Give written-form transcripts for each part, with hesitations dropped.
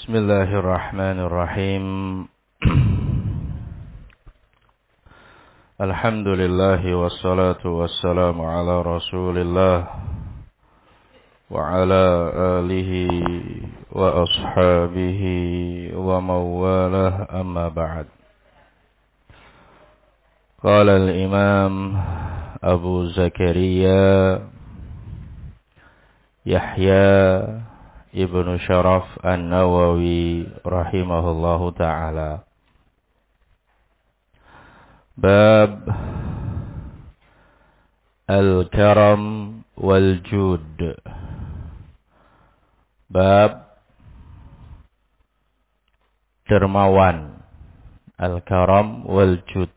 Bismillahirrahmanirrahim. Alhamdulillahi wassalatu wassalamu ala Rasulillah wa ala alihi wa ashabihi wa mawalah, amma ba'd. Qala al-imam Abu Zakaria Yahya Ibnu Syaraf An-Nawawi rahimahullahu ta'ala. Bab Al-Karam wal-Jud. Bab dermawan, Al-Karam wal-Jud.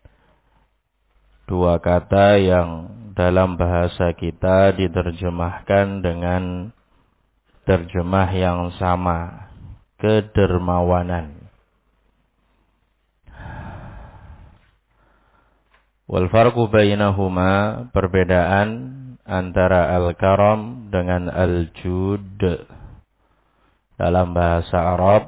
Dua kata yang dalam bahasa kita diterjemahkan dengan terjemah yang sama, kedermawanan. Wal farqu bainahuma, perbedaan antara al-karam dengan al-jud dalam bahasa Arab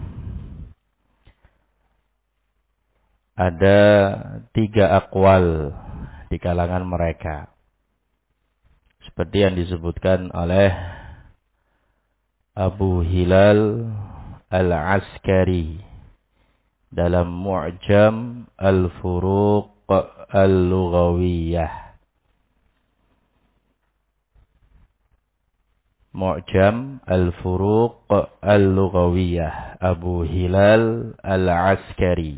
ada 3 aqwal di kalangan mereka, seperti yang disebutkan oleh Abu Hilal Al-Askari dalam Mu'jam Al-Furuq Al-Lughawiyah. Mu'jam Al-Furuq Al-Lughawiyah, Abu Hilal Al-Askari.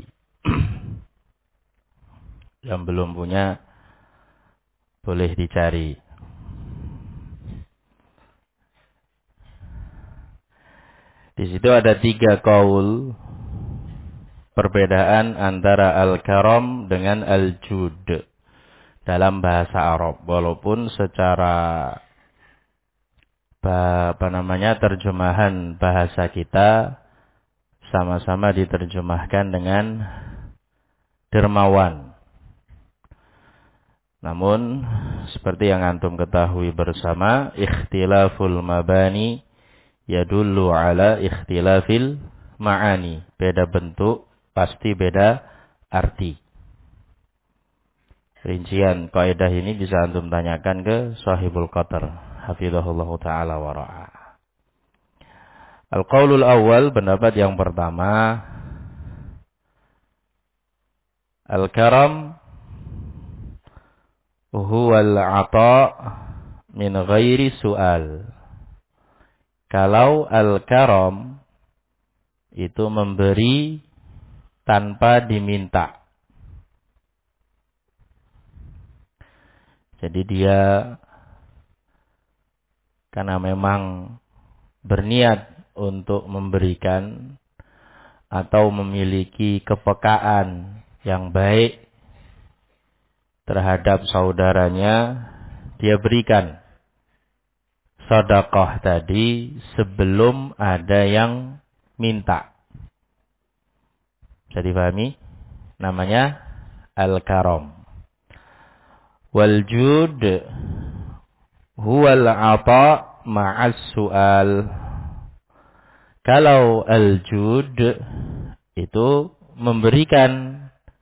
Yang belum punya boleh dicari. Di situ ada 3 qaul perbedaan antara al-karam dengan al-jud dalam bahasa Arab, walaupun secara terjemahan bahasa kita sama-sama diterjemahkan dengan dermawan. Namun seperti yang antum ketahui bersama, ikhtilaful mabani yadullu ala ikhtilafil ma'ani. Beda bentuk pasti beda arti. Rincian kaidah ini bisa antum tanyakan ke Sahibul Qatar, hafizahullahu ta'ala wa ra'a. Al-qaulul awal, pendapat yang pertama, al-karam huwal 'ata' min ghairi su'al. Kalau al-karam itu memberi tanpa diminta. Jadi dia karena memang berniat untuk memberikan atau memiliki kepekaan yang baik terhadap saudaranya, dia berikan sedekah tadi sebelum ada yang minta. Bisa dipahami? Namanya al-karam. Wal jud huwal 'ata' ma'as su'al. Kalau al-jud itu memberikan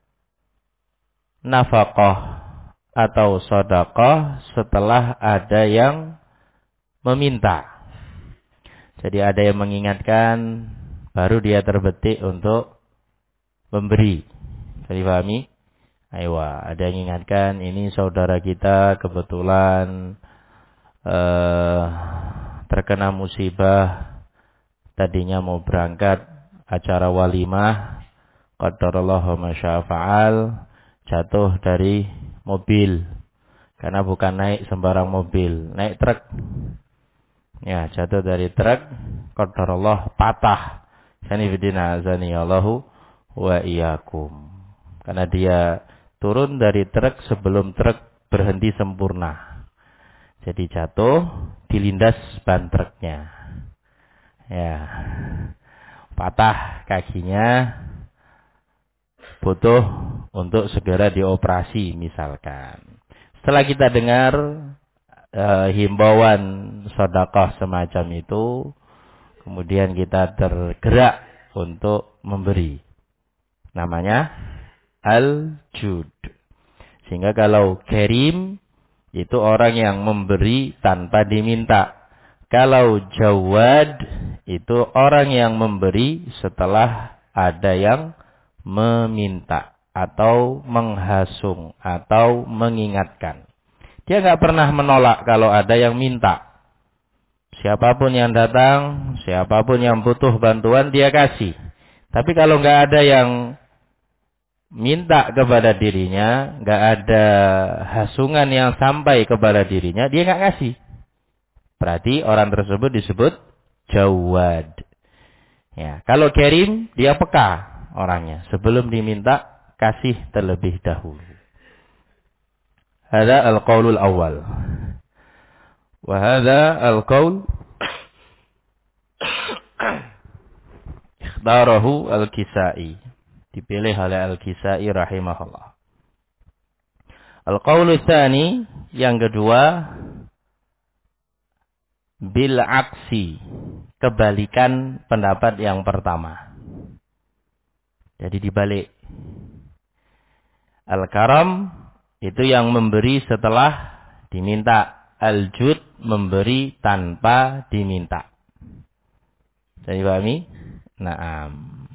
nafkah atau sedekah setelah ada yang meminta. Jadi ada yang mengingatkan, baru dia terbetik untuk memberi. Jadi pahami? Aywa, ada yang mengingatkan, ini saudara kita kebetulan terkena musibah, tadinya mau berangkat acara walimah, qadarallahu ma syaa fa'al, jatuh dari mobil. Karena bukan naik sembarang mobil, naik truk. Ya, jatuh dari truk, qadarullah patah. Sanifidina azani Allahu wa iyyakum. Karena dia turun dari truk sebelum truk berhenti sempurna. Jadi jatuh, dilindas ban truknya. Ya. Patah kakinya, butuh untuk segera dioperasi misalkan. Setelah kita dengar himbauan sedekah semacam itu, kemudian kita tergerak untuk memberi. Namanya al-jud. Sehingga kalau karim itu orang yang memberi tanpa diminta. Kalau jawad itu orang yang memberi setelah ada yang meminta atau menghasung atau mengingatkan. Dia nggak pernah menolak kalau ada yang minta. Siapapun yang datang, siapapun yang butuh bantuan dia kasih. Tapi kalau nggak ada yang minta kepada dirinya, nggak ada hasungan yang sampai kepada dirinya, dia nggak kasih. Berarti orang tersebut disebut jawad. Ya, kalau karim dia peka orangnya, sebelum diminta kasih terlebih dahulu. Hada al-qaulul awal. Wa hada al-qaul ikhtarahu al-Kisai. Dipilih oleh al-Kisai rahimahullah. Al-qaulul tsani yang kedua bil aksi, kebalikan pendapat yang pertama. Jadi dibalik. Al-karam itu yang memberi setelah diminta. Al-jud memberi tanpa diminta. Jadi pahami? Naam.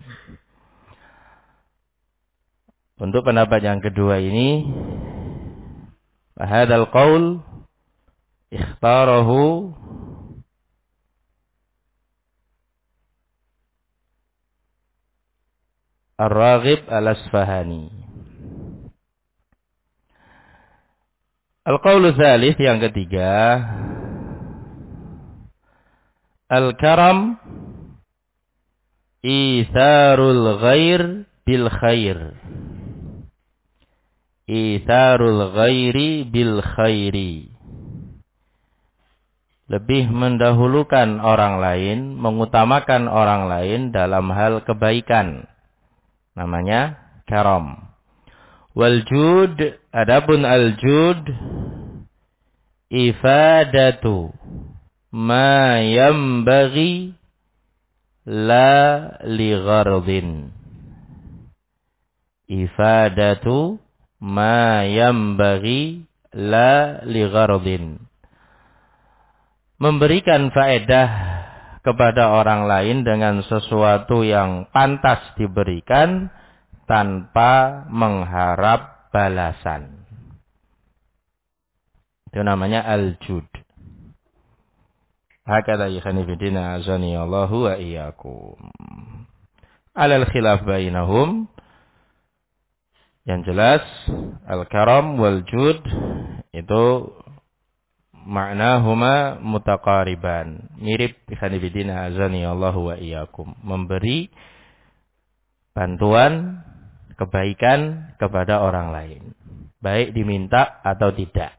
Untuk pendapat yang kedua ini, hadzal qaul ikhtarahu Ar-Raghib Al-Asfahani. Al-Qaulu Tsalits yang ketiga, Al-Karam Itharul Ghair Bil Khair. Itharul Ghairi Bil Khairi. Lebih mendahulukan orang lain, mengutamakan orang lain dalam hal kebaikan. Namanya karam. Wal jud, adapun al jud ifadatu ma yambaghi la li ghardin. Ifadatu ma yambaghi la li ghardin. Memberikan faedah kepada orang lain dengan sesuatu yang pantas diberikan tanpa mengharap balasan. Itu namanya al-jud. Hakadha ikhwani fillah azani Allahu wa iyyakum. Alal khilaf bainahum. Yang jelas al-karam wal jud itu maknahuma mutaqariban, mirip ikhwanifidina azani Allahu wa iyyakum, memberi bantuan kebaikan kepada orang lain, baik diminta atau tidak.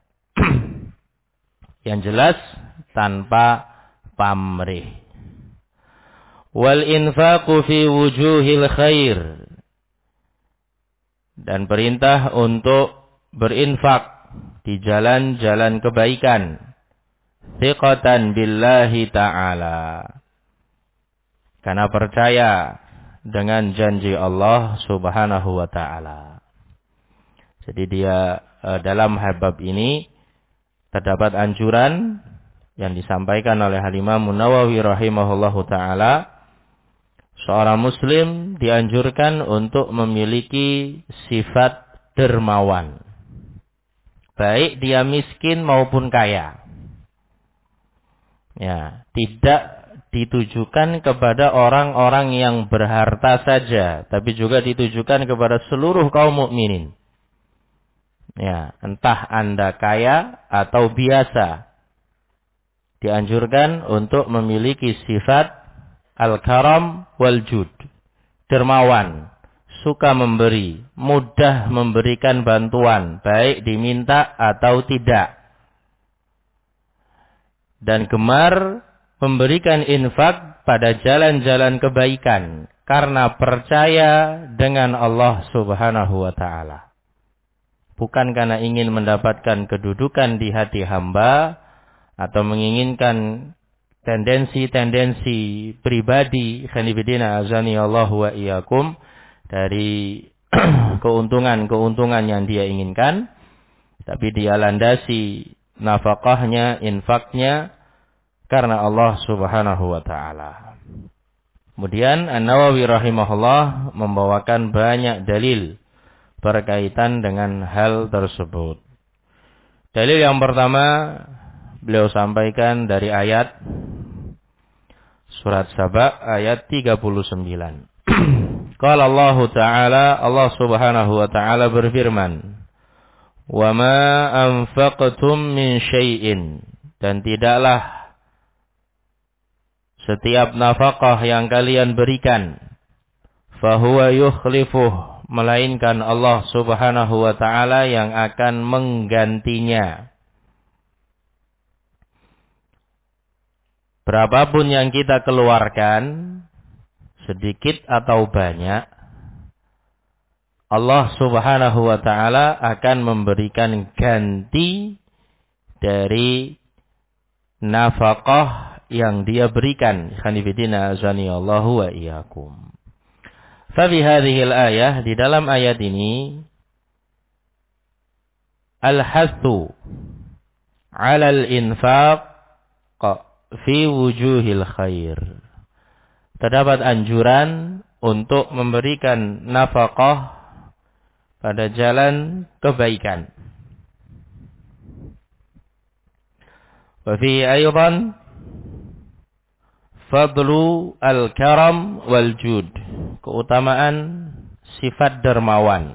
Yang jelas tanpa pamrih. Wal infaqu fi wujuhil khair, dan perintah untuk berinfak di jalan-jalan kebaikan. Thiqatan billahi ta'ala, karena percaya dengan janji Allah subhanahu wa ta'ala. Jadi dia dalam bab ini terdapat anjuran yang disampaikan oleh Al-Imam Nawawi rahimahullahu ta'ala. Seorang muslim dianjurkan untuk memiliki sifat dermawan, baik dia miskin maupun kaya. Ya, tidak ditujukan kepada orang-orang yang berharta saja, tapi juga ditujukan kepada seluruh kaum mukminin. Ya, entah Anda kaya atau biasa, dianjurkan untuk memiliki sifat al-karam wal jud, dermawan, suka memberi, mudah memberikan bantuan, baik diminta atau tidak. Dan gemar memberikan infak pada jalan-jalan kebaikan, karena percaya dengan Allah subhanahu wa ta'ala. Bukan karena ingin mendapatkan kedudukan di hati hamba, atau menginginkan tendensi-tendensi pribadi khanifidina azani Allah wa iyyakum dari keuntungan-keuntungan yang dia inginkan, tapi dia landasi nafkahnya, infaknya karena Allah Subhanahu wa taala. Kemudian An-Nawawi rahimahullah membawakan banyak dalil berkaitan dengan hal tersebut. Dalil yang pertama beliau sampaikan dari ayat surat Saba ayat 39. Qala Allah Ta'ala, Allah Subhanahu wa taala berfirman, "Wa ma anfaqtum min syai'in," dan tidaklah setiap nafkah yang kalian berikan, fahuwa yukhlifuh, melainkan Allah Subhanahu wa taala yang akan menggantinya. Berapapun yang kita keluarkan, sedikit atau banyak, Allah Subhanahu wa taala akan memberikan ganti dari nafkah yang dia berikan. Khanifidina azanillahu wa iyyakum. Fabi hadhil ayah, di dalam ayat ini al-hathu 'ala al-infaq fi wujuhil khair. Terdapat anjuran untuk memberikan nafkah pada jalan kebaikan. Wa fi aidan fadlu al-karam wal jud, keutamaan sifat dermawan.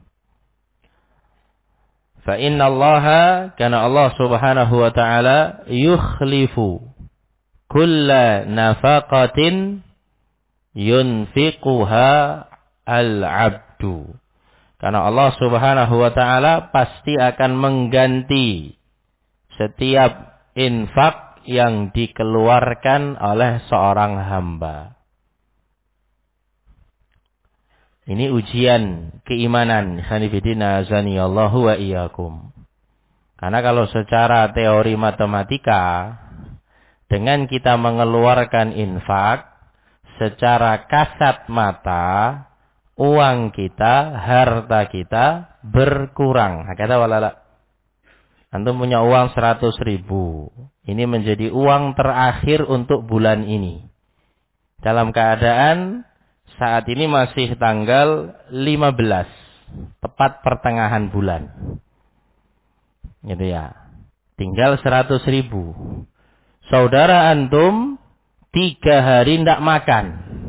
Fa inna Allaha, kana Allah Subhanahu wa taala yukhlifu kulla nafaqatin yunfiquha al-'abdu. Karena Allah Subhanahu wa taala pasti akan mengganti setiap infak yang dikeluarkan oleh seorang hamba. Ini ujian keimanan, khanifidina azanillahu wa iyyakum. Karena kalau secara teori matematika, dengan kita mengeluarkan infak, secara kasat mata, uang kita, harta kita berkurang. Kata walala. Antum punya uang 100.000. Ini menjadi uang terakhir untuk bulan ini. Dalam keadaan saat ini masih tanggal 15. Tepat pertengahan bulan. Gitu ya. Tinggal 100.000. Saudara antum 3 hari tidak makan.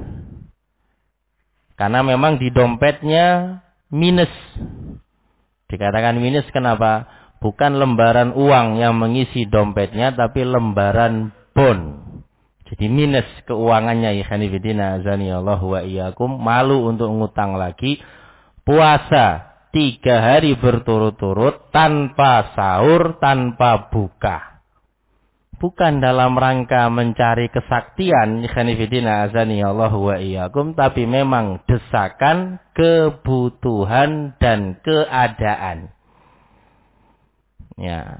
Karena memang di dompetnya minus. Dikatakan minus kenapa? Bukan lembaran uang yang mengisi dompetnya, tapi lembaran bon. Jadi minus keuangannya. Ikhwanifidina azanillahu wa iyyakum. Malu untuk ngutang lagi. Puasa 3 hari berturut-turut tanpa sahur, tanpa buka. Bukan dalam rangka mencari kesaktian. Ikhwanifidina azanillahu wa iyyakum. Tapi memang desakan, kebutuhan, dan keadaan. Ya.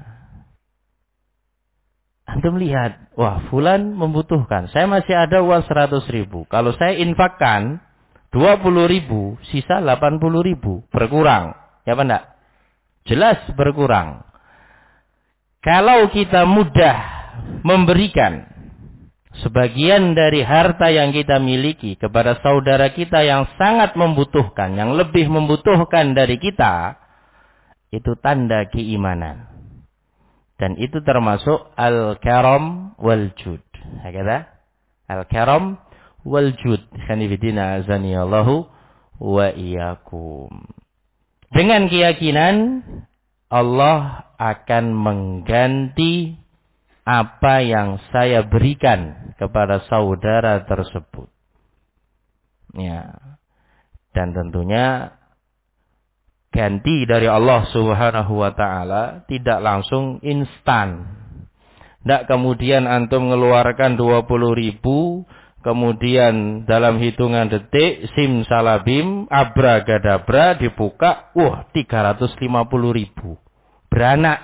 Antum lihat, wah fulan membutuhkan. Saya masih ada uang 100.000. Kalau saya infakkan 20.000, sisa 80.000. Berkurang. Ya apa enggak? Jelas berkurang. Kalau kita mudah memberikan sebagian dari harta yang kita miliki kepada saudara kita yang sangat membutuhkan, yang lebih membutuhkan dari kita, itu tanda keimanan. Dan itu termasuk al-karam wal-jud. Kata al-karam wal-jud. Khanifidina azanillahu wa iyyakum. Dengan keyakinan Allah akan mengganti apa yang saya berikan kepada saudara tersebut. Ya. Dan tentunya ganti dari Allah Subhanahu wa taala tidak langsung instan. Tidak kemudian antum mengeluarkan 20.000, kemudian dalam hitungan detik simsalabim abragadabra dibuka, 350.000. Beranak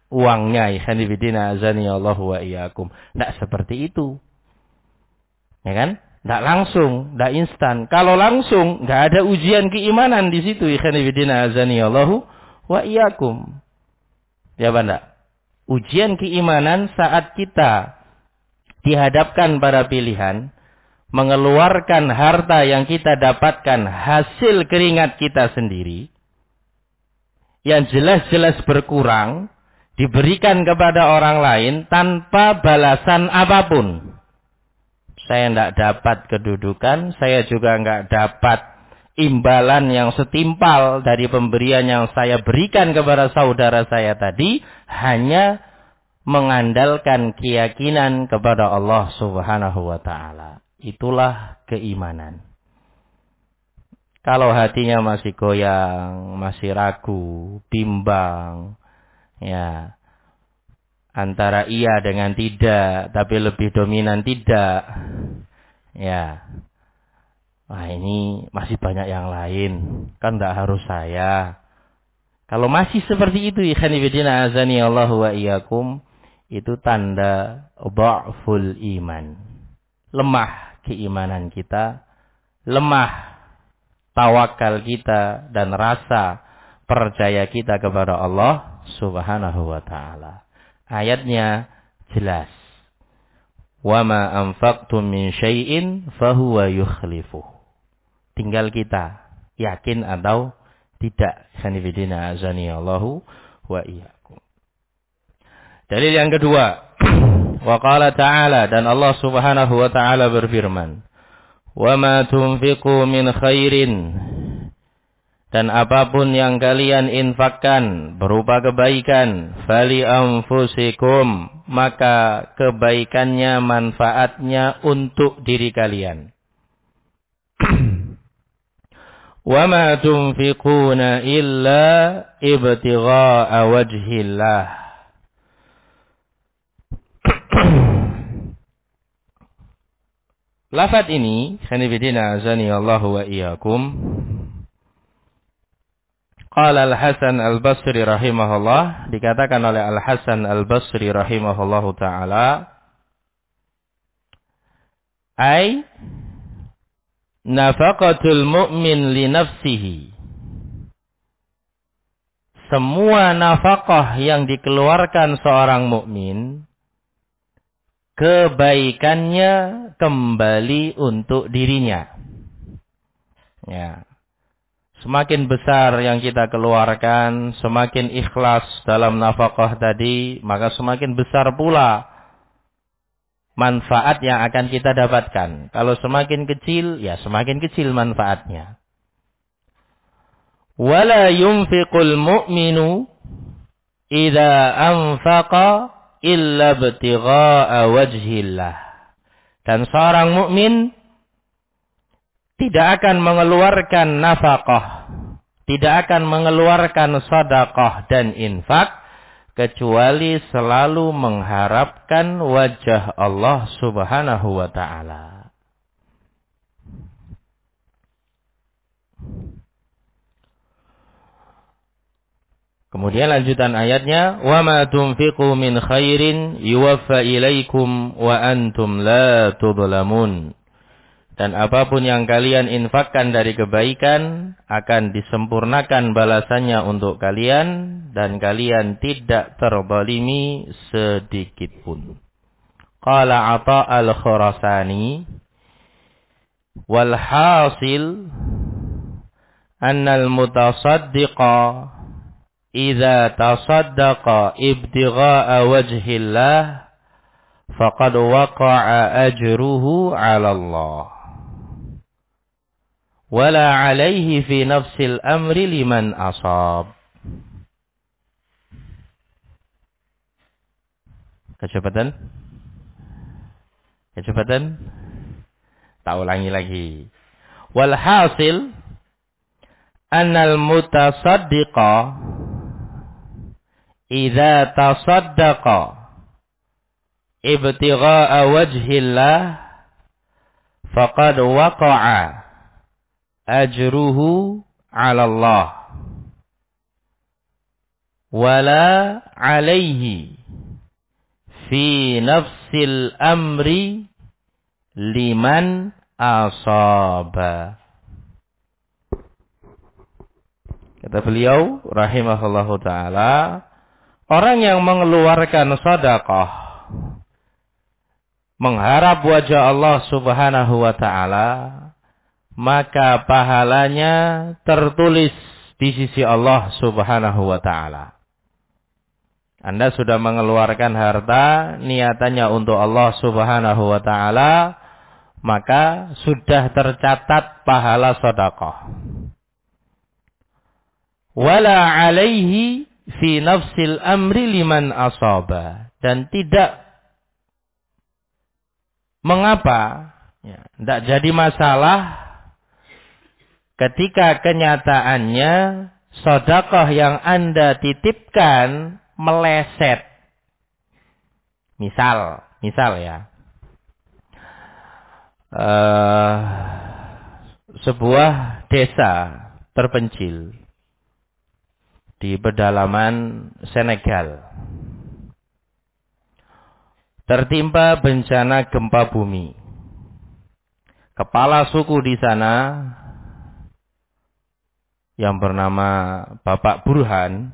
uangnya. Ikhwan fillah azani Allah wa iyyakum. Tidak seperti itu. Ya kan? Tidak langsung, tidak instan. Kalau langsung, nggak ada ujian keimanan di situ. Ikhwan fillah azani Allah wa iyyakum. Ya benda. Ujian keimanan saat kita dihadapkan pada pilihan, mengeluarkan harta yang kita dapatkan hasil keringat kita sendiri, yang jelas-jelas berkurang, diberikan kepada orang lain tanpa balasan apapun. Saya tidak dapat kedudukan, saya juga tidak dapat imbalan yang setimpal dari pemberian yang saya berikan kepada saudara saya tadi, hanya mengandalkan keyakinan kepada Allah Subhanahu wa taala. Itulah keimanan. Kalau hatinya masih goyang, masih ragu, bimbang, ya, antara iya dengan tidak, tapi lebih dominan tidak, ya, wah ini masih banyak yang lain, kan tidak harus saya. Kalau masih seperti itu, ikhwan fillah azani Allah wa iyyakum, itu tanda dha'ful iman. Lemah keimanan kita, lemah tawakal kita dan rasa percaya kita kepada Allah Subhanahu wa taala. Ayatnya jelas. Wa ma anfaqtum min syai'in fahuwa yukhlifuh. Tinggal kita yakin atau tidak. Sanifidina azani Allahu wa iyyakum. Dalil yang kedua. Wa qala ta'ala, dan Allah Subhanahu wa taala berfirman, "Wa ma tunfiqu min khairin." Dan apapun yang kalian infakkan berupa kebaikan, fali anfusikum, maka kebaikannya, manfaatnya untuk diri kalian. Wa ma tunfiquna illa ibtigha'a wajhillah. Lafaz ini, khanifidina azani Allah wa iyyakum, qala Al-Hasan Al-Basri rahimahullah, dikatakan oleh Al-Hasan Al-Basri rahimahullahu ta'ala, ay nafaqatul mu'min li nafsihi. Semua nafkah yang dikeluarkan seorang mukmin, kebaikannya kembali untuk dirinya. Ya. Semakin besar yang kita keluarkan, semakin ikhlas dalam nafkah tadi, maka semakin besar pula manfaat yang akan kita dapatkan. Kalau semakin kecil, ya semakin kecil manfaatnya. Wala yunfiqul mu'minu idza anfaqa illa ibtigha'a wajhillah. Dan seorang mukmin tidak akan mengeluarkan nafkah, tidak akan mengeluarkan sedekah dan infak kecuali selalu mengharapkan wajah Allah Subhanahu wa taala. Kemudian lanjutan ayatnya, wa ma tunfiqu min khairin yuwaffa ilaikum wa antum la tudlamun. Dan apapun yang kalian infakkan dari kebaikan akan disempurnakan balasannya untuk kalian dan kalian tidak terzalimi sedikit pun. Qala Atha al-Khurasani, wal hasil annal mutasaddiqa idza tasaddaqa ibtigha'a wajhillah faqad waqa'a ajruhu 'ala Allah. Wala alaihi fi nafsil amri liman asab. Kecepatan? Tak ulangi lagi. Walhasil annal mutasaddiqa idza tasaddaqa ibtigha'a wajhillah faqad waqa'a ajruhu 'ala Allah. wala alaihi fi nafsil amri liman asaba. Kata beliau rahimahullahu taala, orang yang mengeluarkan sedekah mengharap wajah Allah Subhanahu wa taala, maka pahalanya tertulis di sisi Allah Subhanahu wa taala. Anda sudah mengeluarkan harta niatannya untuk Allah Subhanahu wa taala, maka sudah tercatat pahala sedekah. Wala alaihi fi nafsil amri liman asaba, dan tidak mengapa, ya, tidak jadi masalah ketika kenyataannya sedekah yang Anda titipkan meleset. Misal ya, sebuah desa terpencil di pedalaman Senegal tertimpa bencana gempa bumi. Kepala suku di sana yang bernama Bapak Burhan,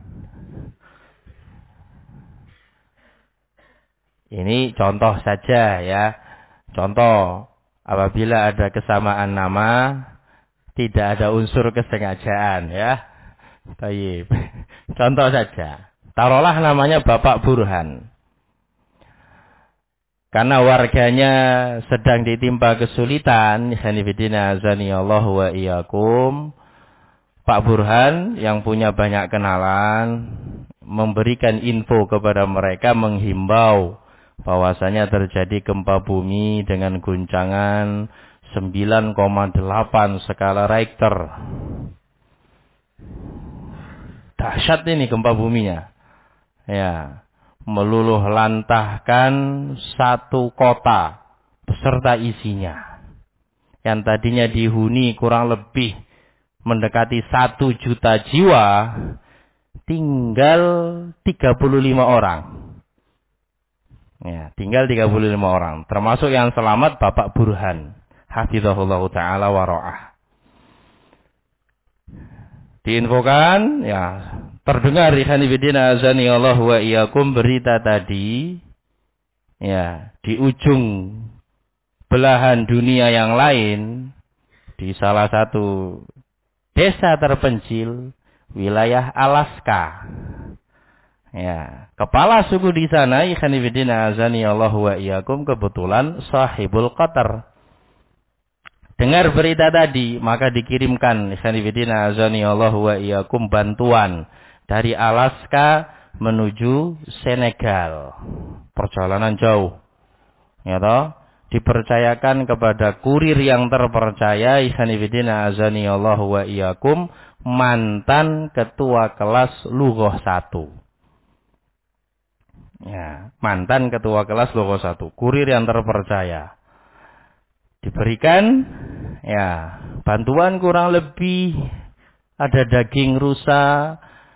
ini contoh saja ya, contoh apabila ada kesamaan nama, tidak ada unsur kesengajaan ya. Baik. Contoh saja. Taruhlah namanya Bapak Burhan. Karena warganya sedang ditimpa kesulitan, hanifidina azanillahu wa iyyakum, Pak Burhan yang punya banyak kenalan memberikan info kepada mereka, menghimbau bahwasanya terjadi gempa bumi dengan guncangan 9,8 skala Richter. Dahsyat ini gempa buminya. Ya, meluluh lantahkan satu kota beserta isinya. Yang tadinya dihuni kurang lebih mendekati 1 juta jiwa, tinggal 35 orang. Ya, tinggal 35 orang. Termasuk yang selamat Bapak Burhan. Hafizahullah ta'ala wa ra'ah. Diinfokan, ya, terdengar ikhwanifidina azani Allah wa iyyakum berita tadi, ya, di ujung belahan dunia yang lain, di salah satu desa terpencil, wilayah Alaska. Ya, kepala suku di sana, ikhwanifidina azani Allah wa iyyakum, kebetulan sahibul qatar. Dengar berita tadi, maka dikirimkan ikhwanifidina azani Allah wa iyyakum bantuan dari Alaska menuju Senegal. Perjalanan jauh. Ya toh, dipercayakan kepada kurir yang terpercaya, ikhwanifidina azani Allah wa iyyakum, mantan ketua kelas Lughah 1. Ya, mantan ketua kelas Lughah 1, kurir yang terpercaya. Diberikan, ya, bantuan kurang lebih ada daging rusa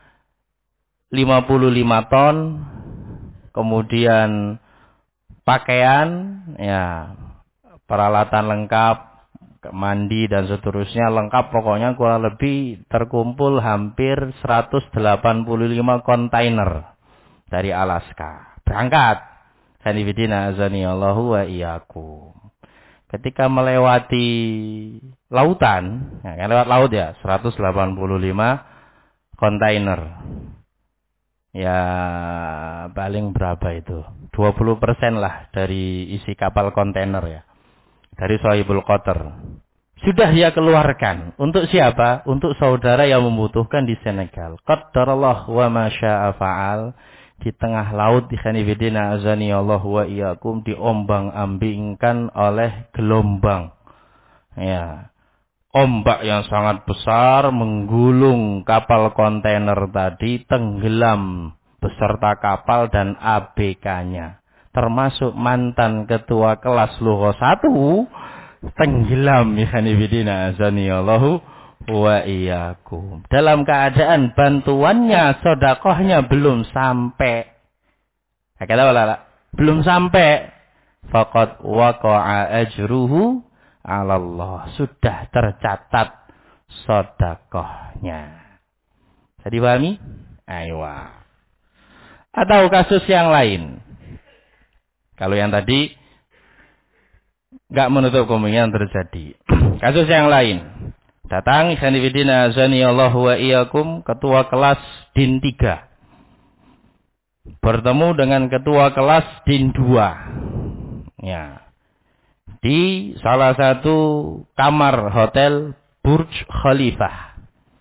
55 ton, kemudian pakaian, ya, peralatan lengkap, mandi dan seterusnya lengkap, pokoknya kurang lebih terkumpul hampir 185 kontainer dari Alaska. Berangkat. Hanifidina azani Allahu wa iyyakum. Ketika melewati lautan, ya, kan lewat laut ya, 185 kontainer. Ya, paling berapa itu? 20% lah dari isi kapal kontainer ya. Dari Sahibul Qatar. Sudah dia keluarkan. Untuk siapa? Untuk saudara yang membutuhkan di Senegal. Qaddarallah wa ma syaa fa'al. Di tengah laut, ikhwanifidina azani Allah wa iyyakum, diombang-ambingkan oleh gelombang. Ya. Ombak yang sangat besar menggulung kapal kontainer tadi, tenggelam beserta kapal dan ABK-nya. Termasuk mantan ketua kelas Lughah 1, tenggelam ikhwanifidina azani Allah wa iyyakum. Dalam keadaan bantuannya, sedekahnya belum sampai. Kata wala, belum sampai. Faqad waqa'a ajruhu 'ala Allah. Sudah tercatat sedekahnya. Jadi pahami? Ayo. Atau kasus yang lain. Kalau yang tadi enggak menutup kemungkinan terjadi. Kasus yang lain. Datang ikhwan fillah azanillahu wa iyyakum ketua kelas DIN 3. Bertemu dengan ketua kelas DIN 2. Ya. Di salah satu kamar hotel Burj Khalifah.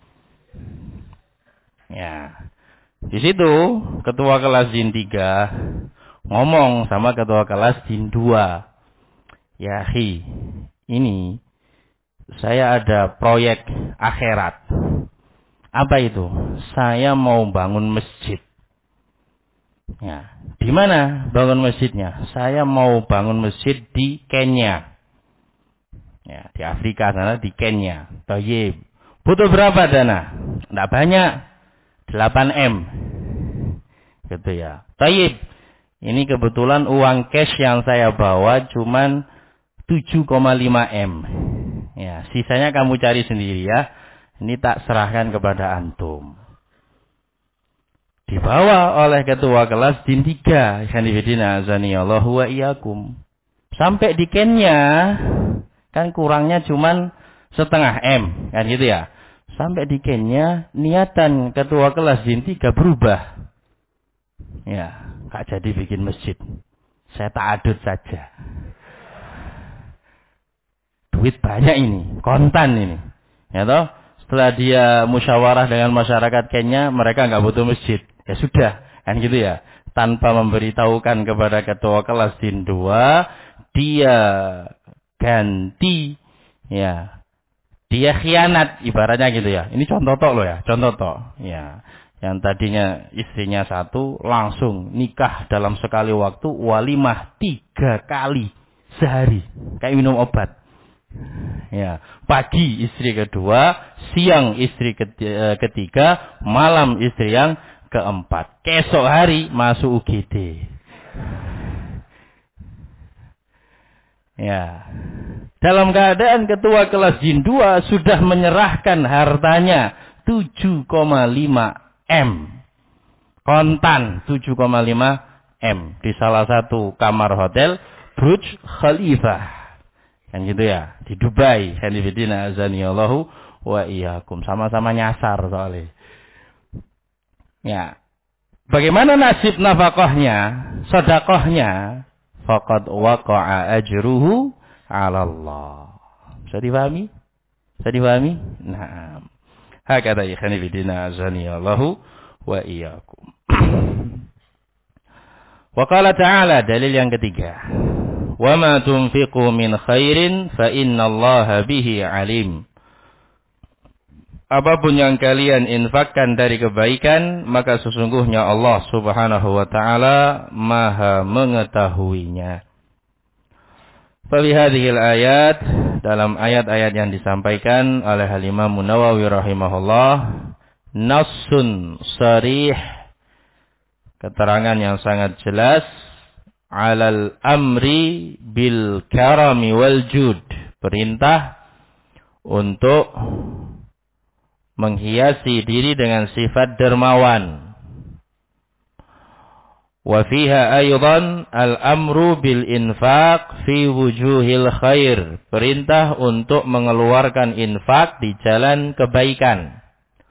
Ya. Di situ ketua kelas DIN 3 ngomong sama ketua kelas DIN 2. Ya, akhi, ini saya ada proyek akhirat. Apa itu? Saya mau bangun masjid. Ya, di mana bangun masjidnya? Saya mau bangun masjid di Kenya. Ya, di Afrika sana, di Kenya. Thayyib. Butuh berapa dana? Enggak banyak. 8M. Gitu ya. Thayyib. Ini kebetulan uang cash yang saya bawa cuman 7,5M. Ya, sisanya kamu cari sendiri ya. Ini tak serahkan kepada antum. Dibawa oleh ketua kelas DIN 3. Khanifidina azaniyallahu wa iyyakum. Sampai di Kenya, kan kurangnya cuman 0,5M. Kan gitu ya. Sampai di Kenya, niatan ketua kelas DIN 3 berubah. Ya, gak jadi bikin masjid. Saya ta'adud saja. Duit banyak ini, kontan ini. Ya toh, setelah dia musyawarah dengan masyarakat Kenya, mereka nggak butuh masjid. Ya sudah, kan gitu ya. Tanpa memberitahukan kepada ketua kelas DIN 2, dia ganti, ya, dia khianat, ibaratnya gitu ya. Ini contoh tok loh ya, contoh tok. Ya, yang tadinya istrinya 1, langsung nikah dalam sekali waktu, walimah 3 kali sehari, kayak minum obat. Ya, pagi istri kedua, siang istri ketiga, malam istri yang keempat. Kesok hari masuk UGD. Ya. Dalam keadaan ketua kelas DIN 2 sudah menyerahkan hartanya 7,5M. Kontan 7,5M di salah satu kamar hotel Burj Khalifah. Kan gitu ya, di Dubai. Khanifidina azaniyallahu wa iyyakum. Sama-sama nyasar soalnya. Ya. Bagaimana nasib nafkahnya, sedekahnya? Faqad waqa'a ajruhu 'ala Allah. Bisa dipahami? Bisa dipahami? Naam. Hakata khanifidina azaniyallahu wa iyyakum. Wa qala ta'ala, dalil yang ketiga. Wa ma tunfiqu min khairin fa innallaha bihi alim. Apapun yang kalian infakkan dari kebaikan, maka sesungguhnya Allah Subhanahu wa taala Maha mengetahuinya. Fa bi hadhil ayat, dalam ayat-ayat yang disampaikan oleh Al-Imam Nawawi rahimahullah, nassun sharih, keterangan yang sangat jelas, alal amri bil karami wal jud, perintah untuk menghiasi diri dengan sifat dermawan. Wa fiha aydan al amru bil infaq fi wujuhil khair, perintah untuk mengeluarkan infak di jalan kebaikan.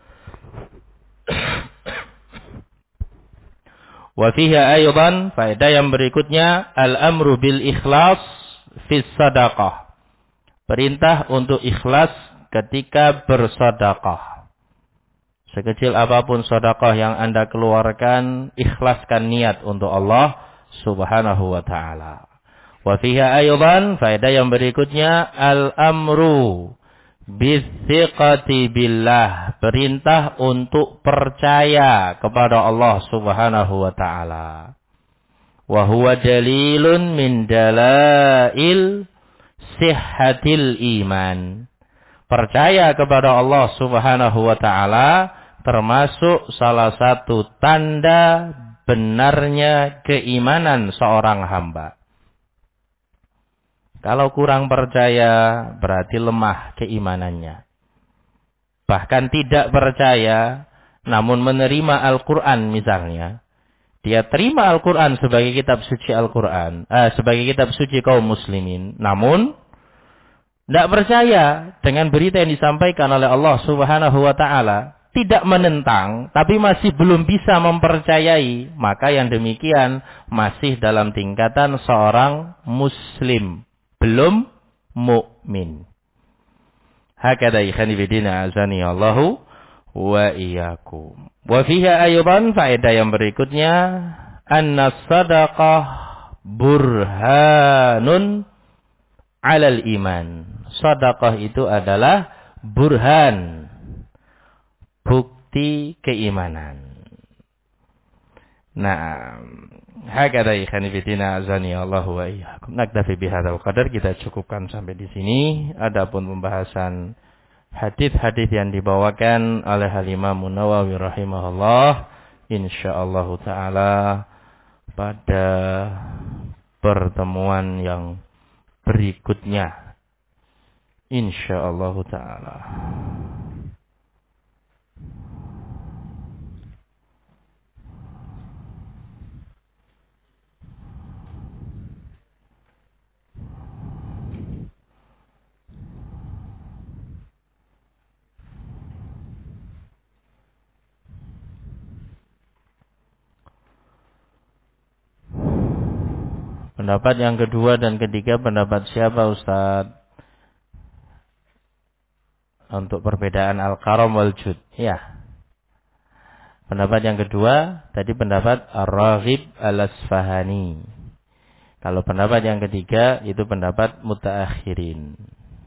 Wa fiha aydan, faedah yang berikutnya, al-amru bil ikhlas fi sadaqah. Perintah untuk ikhlas ketika bersedekah. Sekecil apapun sedekah yang Anda keluarkan, ikhlaskan niat untuk Allah Subhanahu wa taala. Wa fiha aydan, faedah yang berikutnya, al-amru bithiqati billah, perintah untuk percaya kepada Allah Subhanahu wa taala. Wa huwa dalilun min dalail sihhatil iman. Percaya kepada Allah Subhanahu wa taala termasuk salah satu tanda benarnya keimanan seorang hamba. Kalau kurang percaya berarti lemah keimanannya. Bahkan tidak percaya namun menerima Al-Qur'an misalnya. Dia terima Al-Qur'an sebagai kitab suci Al-Qur'an, sebagai kitab suci kaum muslimin. Namun tidak percaya dengan berita yang disampaikan oleh Allah Subhanahu wa taala. Tidak menentang, tapi masih belum bisa mempercayai. Maka yang demikian masih dalam tingkatan seorang muslim. Belum mukmin. Hakada ikhani bidina azani Allahu wa iyyakum. Wa fiha aydan faedah yang berikutnya anna sadaqah burhanun 'alal iman. Sedekah itu adalah burhan, bukti keimanan. Nah, hakada ikhani fillah azani Allah wa iyyakum. Naktafi bihadzal qadar, kita cukupkan sampai di sini. Adapun pembahasan hadis-hadis yang dibawakan oleh Imam Nawawi rahimahullah insyaallah taala pada pertemuan yang berikutnya insyaallah taala. Pendapat yang kedua dan ketiga, pendapat siapa Ustaz? Untuk perbedaan al-karam wal jud. Ya. Pendapat yang kedua, tadi pendapat Ar-Raghib Al-Asfahani. Kalau pendapat yang ketiga, itu pendapat mutaakhirin.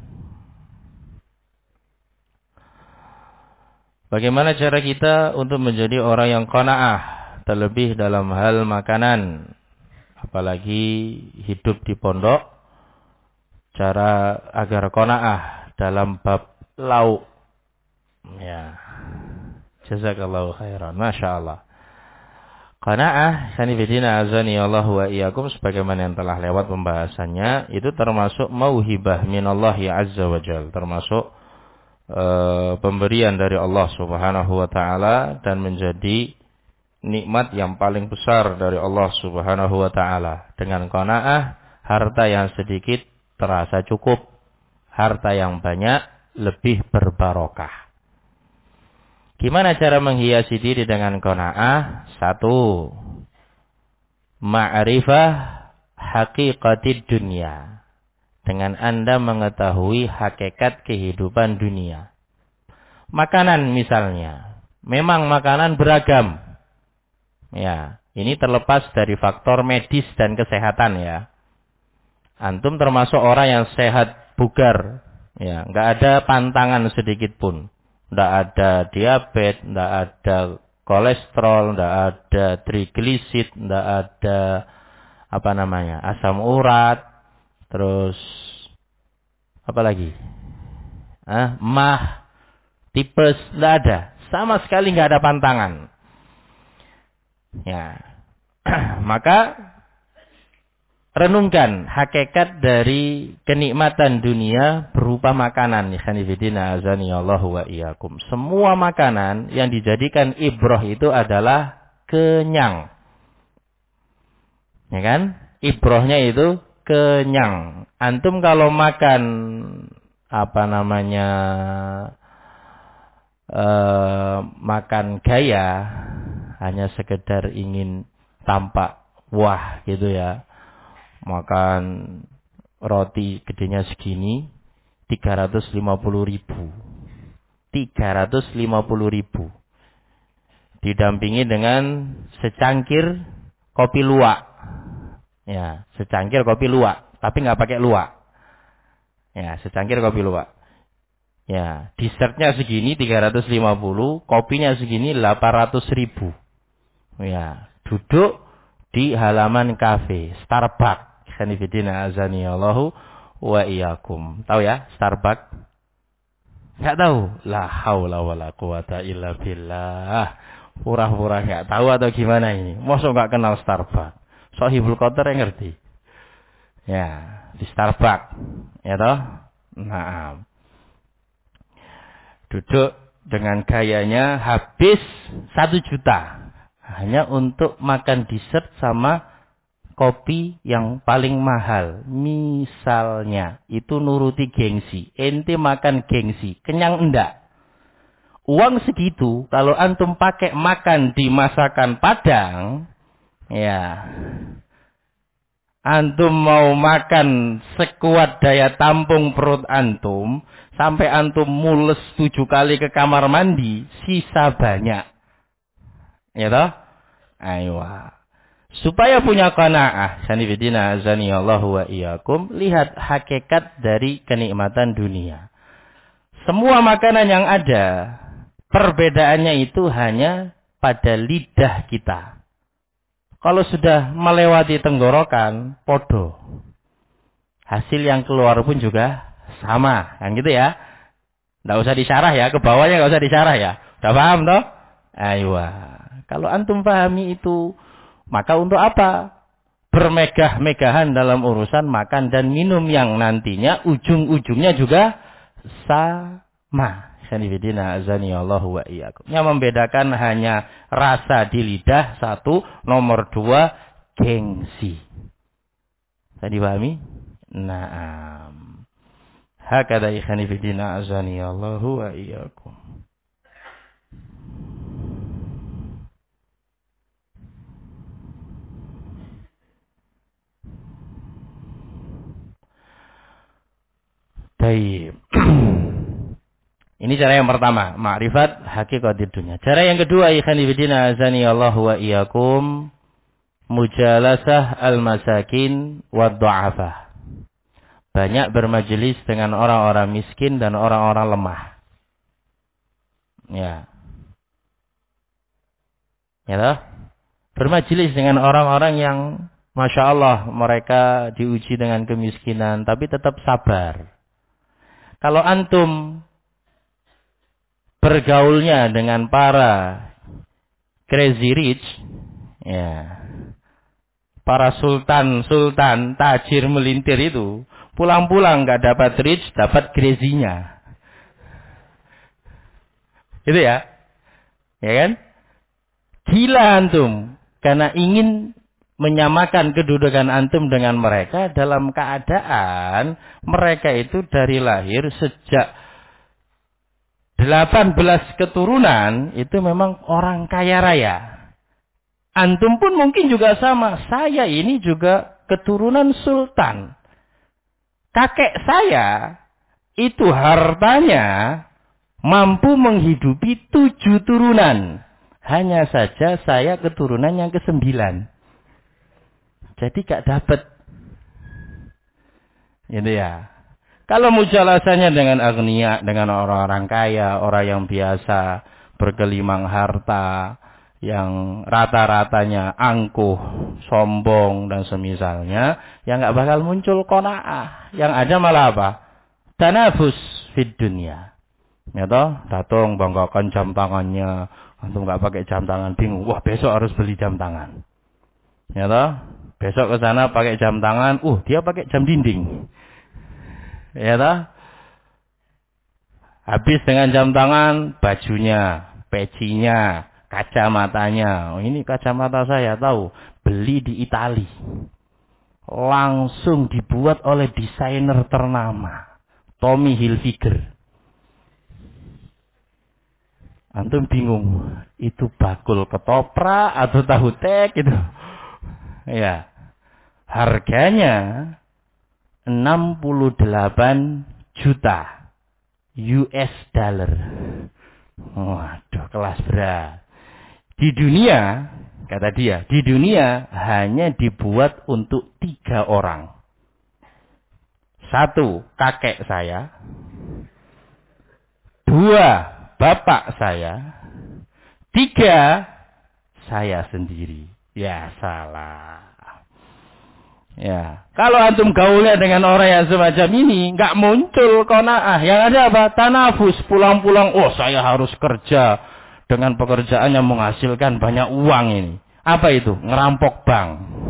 Bagaimana cara kita untuk menjadi orang yang qanaah, terlebih dalam hal makanan? Apalagi hidup di pondok, cara agar qanaah dalam bab lauk. Ya. Jazakallahu khairan. Masya Allah. Qanaah, sanifidina azani Allah wa iyyakum, sebagaimana yang telah lewat pembahasannya, itu termasuk mauhibah minallahi azza wa jal. Termasuk pemberian dari Allah subhanahu wa ta'ala, dan menjadi nikmat yang paling besar dari Allah subhanahu wa ta'ala. Dengan qanaah, harta yang sedikit terasa cukup. Harta yang banyak lebih berbarokah. Gimana cara menghiasi diri dengan qanaah? 1. Ma'rifah haqiqatid dunya. Dengan Anda mengetahui hakikat kehidupan dunia. Makanan misalnya. Memang makanan beragam. Ya, ini terlepas dari faktor medis dan kesehatan ya. Antum termasuk orang yang sehat bugar. Ya, enggak ada pantangan sedikit pun. Enggak ada diabetes, enggak ada kolesterol, enggak ada triglisid, enggak ada asam urat, terus apa lagi? Mah, tipes, enggak ada. Sama sekali enggak ada pantangan. Ya. Maka renungkan hakikat dari kenikmatan dunia berupa makanan. Ikhwanifidina azani Allah wa iyyakum. Semua makanan yang dijadikan ibrah itu adalah kenyang. Ya kan? Ibrahnya itu kenyang. Antum kalau makan makan gaya, hanya sekedar ingin tampak wah gitu ya. Makan roti gedenya segini 350.000. 350.000. Didampingi dengan secangkir kopi luwak. Ya, secangkir kopi luwak, tapi enggak pakai luwak. Ya, secangkir kopi luwak. Ya, dessertnya segini 350, kopinya segini 800.000. Ya, duduk di halaman kafe Starbucks. Khanifidina azani Allahu wa iyyakum. Tahu ya Starbucks? Enggak tahu. La haula wala quwata illa billah. Pura-pura enggak tahu atau gimana ini? Mosok enggak kenal Starbucks. Sohibul Qatar yang ngerti. Ya, di Starbucks. Ya toh? Nah, duduk dengan gayanya habis 1 juta. Hanya untuk makan dessert sama kopi yang paling mahal. Misalnya, itu nuruti gengsi. Ente makan gengsi, kenyang enggak? Uang segitu, kalau antum pakai makan di masakan Padang, ya, antum mau makan sekuat daya tampung perut antum, sampai antum mules 7 kali ke kamar mandi, sisa banyak. Ya toh? Ayo. Supaya punya qanaah, sanifidina azanillahu wa iyyakum, lihat hakikat dari kenikmatan dunia. Semua makanan yang ada, perbedaannya itu hanya pada lidah kita. Kalau sudah melewati tenggorokan, podo. Hasil yang keluar pun juga sama, kan gitu ya. Nggak usah disyarah ya, ke bawahnya nggak usah disyarah ya. Udah paham toh? Ayo. Kalau antum pahami itu, maka untuk apa? Bermegah-megahan dalam urusan makan dan minum yang nantinya ujung-ujungnya juga sama. Sanifidina azanillahu wa iyyakum. Yang membedakan hanya rasa di lidah, 1. Nomor 2, gengsi. Tadi pahami? Naam. Hakada sanifidina azanillahu wa iyyakum. Baik. Ini cara yang pertama, ma'rifat hakikatid dunya. Cara yang kedua, ikhwani fillah azanillahu wa iyyakum, mujalasah al-masakin wa du'afa. Banyak bermajelis dengan orang-orang miskin dan orang-orang lemah. Ya. Ya toh? Bermajelis dengan orang-orang yang Masya Allah mereka diuji dengan kemiskinan, tapi tetap sabar. Kalau antum bergaulnya dengan para crazy rich, ya, para sultan tajir melintir itu, pulang-pulang nggak dapat rich, dapat crazy-nya. Gitu ya? Ya kan? Gila antum karena ingin menyamakan kedudukan antum dengan mereka dalam keadaan mereka itu dari lahir sejak 18 keturunan itu memang orang kaya raya. Antum pun mungkin juga sama. Saya ini juga keturunan sultan. Kakek saya itu hartanya mampu menghidupi 7 turunan. Hanya saja saya keturunan yang ke-9. Jadi gak dapat. Gitu ya. Kalau mujalasanya dengan agniya, dengan orang-orang kaya, orang yang biasa bergelimang harta, yang rata-ratanya angkuh, sombong dan semisalnya, yang gak bakal muncul qanaah. Yang ada malah apa? Tanafus fid dunya. Ya toh, datang banggakan jam tangannya, antum gak pakai jam tangan bingung, wah besok harus beli jam tangan. Ya toh, besok ke sana pakai jam tangan, dia pakai jam dinding. Ya toh? Habis dengan jam tangan, bajunya, pecinya, kacamatanya. Ini kacamata saya tahu, beli di Itali. Langsung dibuat oleh desainer ternama, Tommy Hilfiger. Antum bingung, itu bakul ketoprak atau tahu tek itu. Ya. Harganya 68 juta US dollar. Waduh, kelas berat. Di dunia, kata dia, di dunia hanya dibuat untuk 3 orang. 1, kakek saya. 2, bapak saya. 3, saya sendiri. Ya salah. Ya, kalau antum gaulnya dengan orang yang semacam ini, nggak muncul qanaah. Yang ada apa? Tanafus, pulang-pulang, oh saya harus kerja dengan pekerjaan yang menghasilkan banyak uang ini. Apa itu? Ngerampok bank.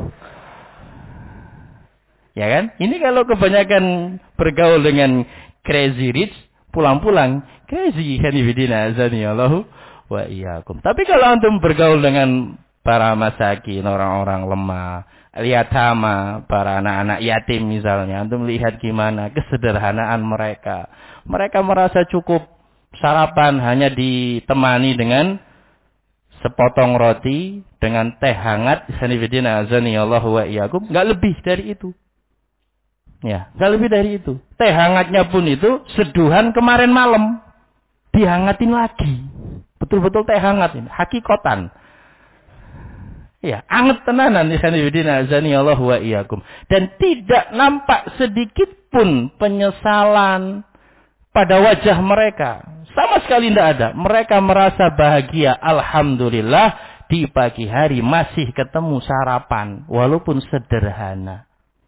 Ya kan? Ini kalau kebanyakan bergaul dengan crazy rich, pulang-pulang crazy hanifidina azanillahu wa iyyakum. Tapi kalau antum bergaul dengan para masakin, orang-orang lemah, yatama, para anak-anak yatim misalnya, antum lihat gimana kesederhanaan mereka. Mereka merasa cukup sarapan hanya ditemani dengan sepotong roti dengan teh hangat, hanifidina azanillahu wa iyyakum, enggak lebih dari itu. Ya, nggak lebih dari itu. Teh hangatnya pun itu seduhan kemarin malam. Dihangatin lagi. Betul-betul teh hangat ini. Hakikotan. Ya, anget tenanan. Azanillahu wa iyyakum. Dan tidak nampak sedikit pun penyesalan pada wajah mereka. Sama sekali tidak ada. Mereka merasa bahagia. Alhamdulillah. Di pagi hari masih ketemu sarapan. Walaupun sederhana.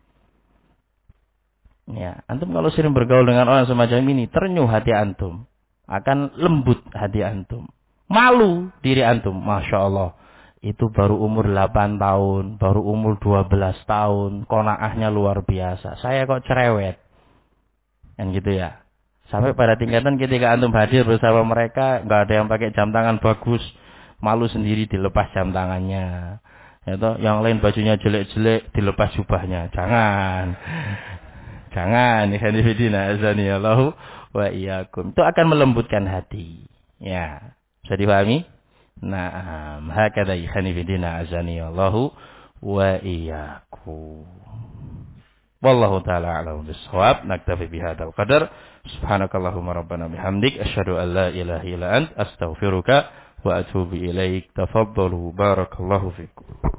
Ya, antum kalau sering bergaul dengan orang semacam ini, ternyuh hati antum, akan lembut hati antum, malu diri antum. Masya Allah, itu baru umur 8 tahun, baru umur 12 tahun, qanaahnya luar biasa. Saya kok cerewet, kan gitu ya. Sampai pada tingkatan ketika antum hadir bersama mereka, nggak ada yang pakai jam tangan bagus, malu sendiri dilepas jam tangannya. Ya toh, yang lain bajunya jelek-jelek, dilepas jubahnya. Jangan. Jangan, ikhwanifidina azanillahu wa iyyakum. Itu akan melembutkan hati. Ya, bisa dipahami? Nah, hakadha ikhwanifidina azanillahu wa iyyakum. Wallahu ta'ala a'lam bis-shawab. Naktafi bihadzal qadar. Subhanakallahumma rabbana bihamdik asyhadu an la ilaha illa ant astaghfiruka wa atubu ilaik. Tafaddalu barakallahu fikum.